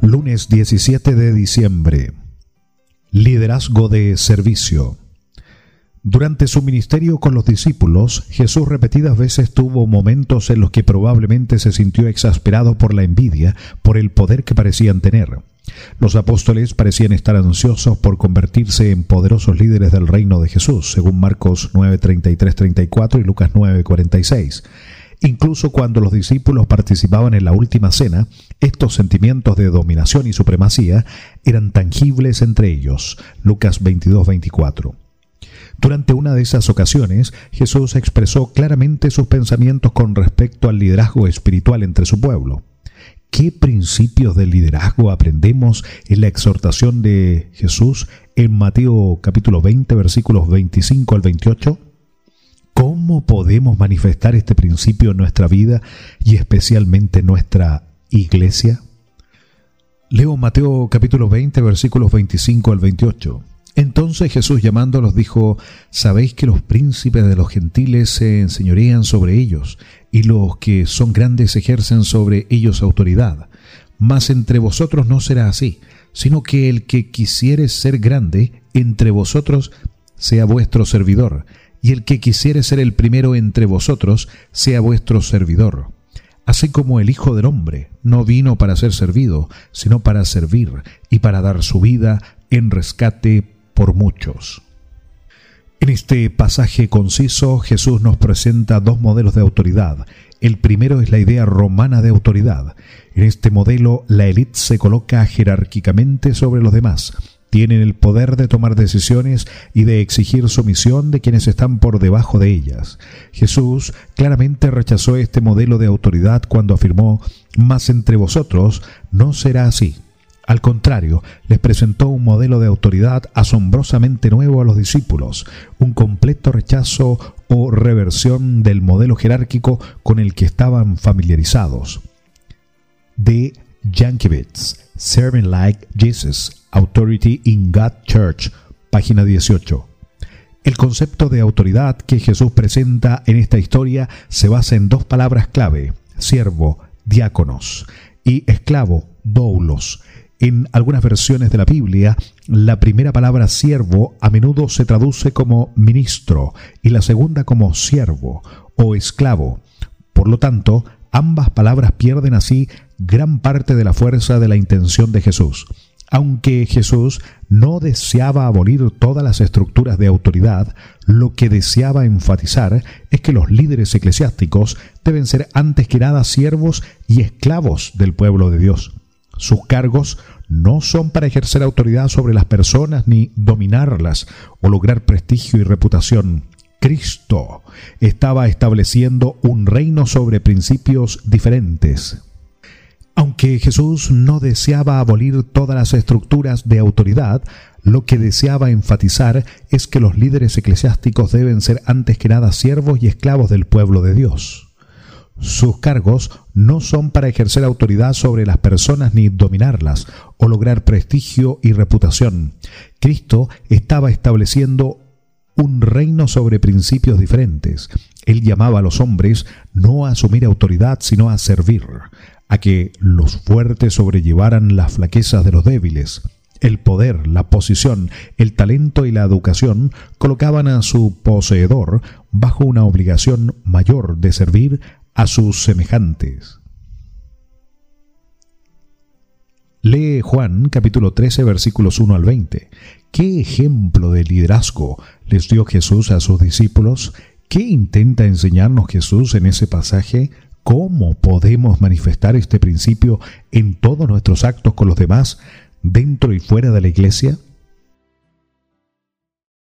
Lunes 17 de diciembre. Liderazgo de servicio. Durante su ministerio con los discípulos, Jesús repetidas veces tuvo momentos en los que probablemente se sintió exasperado por la envidia, por el poder que parecían tener. Los apóstoles parecían estar ansiosos por convertirse en poderosos líderes del reino de Jesús, según Marcos 9:33-34 y Lucas 9:46. Incluso cuando los discípulos participaban en la última cena, estos sentimientos de dominación y supremacía eran tangibles entre ellos. Lucas 22:24. Durante una de esas ocasiones, Jesús expresó claramente sus pensamientos con respecto al liderazgo espiritual entre su pueblo. ¿Qué principios de liderazgo aprendemos en la exhortación de Jesús en Mateo capítulo 20, versículos 25 al 28? ¿Cómo podemos manifestar este principio en nuestra vida y especialmente en nuestra iglesia? Leo Mateo capítulo 20, versículos 25 al 28. Entonces Jesús llamándolos dijo: «Sabéis que los príncipes de los gentiles se enseñorean sobre ellos, y los que son grandes ejercen sobre ellos autoridad. Mas entre vosotros no será así, sino que el que quisiere ser grande entre vosotros sea vuestro servidor, y el que quisiere ser el primero entre vosotros sea vuestro servidor. Así como el Hijo del Hombre no vino para ser servido, sino para servir y para dar su vida en rescate por muchos». En este pasaje conciso, Jesús nos presenta dos modelos de autoridad. El primero es la idea romana de autoridad. En este modelo, la élite se coloca jerárquicamente sobre los demás. Tienen el poder de tomar decisiones y de exigir sumisión de quienes están por debajo de ellas. Jesús claramente rechazó este modelo de autoridad cuando afirmó: «Mas entre vosotros no será así». Al contrario, les presentó un modelo de autoridad asombrosamente nuevo a los discípulos, un completo rechazo o reversión del modelo jerárquico con el que estaban familiarizados. D. Jankiewicz, Serving Like Jesus, Authority in God Church, página 18. El concepto de autoridad que Jesús presenta en esta historia se basa en dos palabras clave: siervo, diáconos, y esclavo, doulos. En algunas versiones de la Biblia, la primera palabra siervo a menudo se traduce como ministro y la segunda como siervo o esclavo. Por lo tanto, ambas palabras pierden así gran parte de la fuerza de la intención de Jesús. Aunque Jesús no deseaba abolir todas las estructuras de autoridad, lo que deseaba enfatizar es que los líderes eclesiásticos deben ser antes que nada siervos y esclavos del pueblo de Dios. Sus cargos no son para ejercer autoridad sobre las personas ni dominarlas o lograr prestigio y reputación. Cristo estaba estableciendo un reino sobre principios diferentes. Aunque Jesús no deseaba abolir todas las estructuras de autoridad, lo que deseaba enfatizar es que los líderes eclesiásticos deben ser antes que nada siervos y esclavos del pueblo de Dios. Sus cargos no son para ejercer autoridad sobre las personas ni dominarlas o lograr prestigio y reputación. Cristo estaba estableciendo un reino sobre principios diferentes. Él llamaba a los hombres no a asumir autoridad, sino a servir, a que los fuertes sobrellevaran las flaquezas de los débiles. El poder, la posición, el talento y la educación colocaban a su poseedor bajo una obligación mayor de servir a sus semejantes. Lee Juan capítulo 13 versículos 1 al 20. ¿Qué ejemplo de liderazgo les dio Jesús a sus discípulos? ¿Qué intenta enseñarnos Jesús en ese pasaje? ¿Cómo podemos manifestar este principio en todos nuestros actos con los demás, dentro y fuera de la iglesia?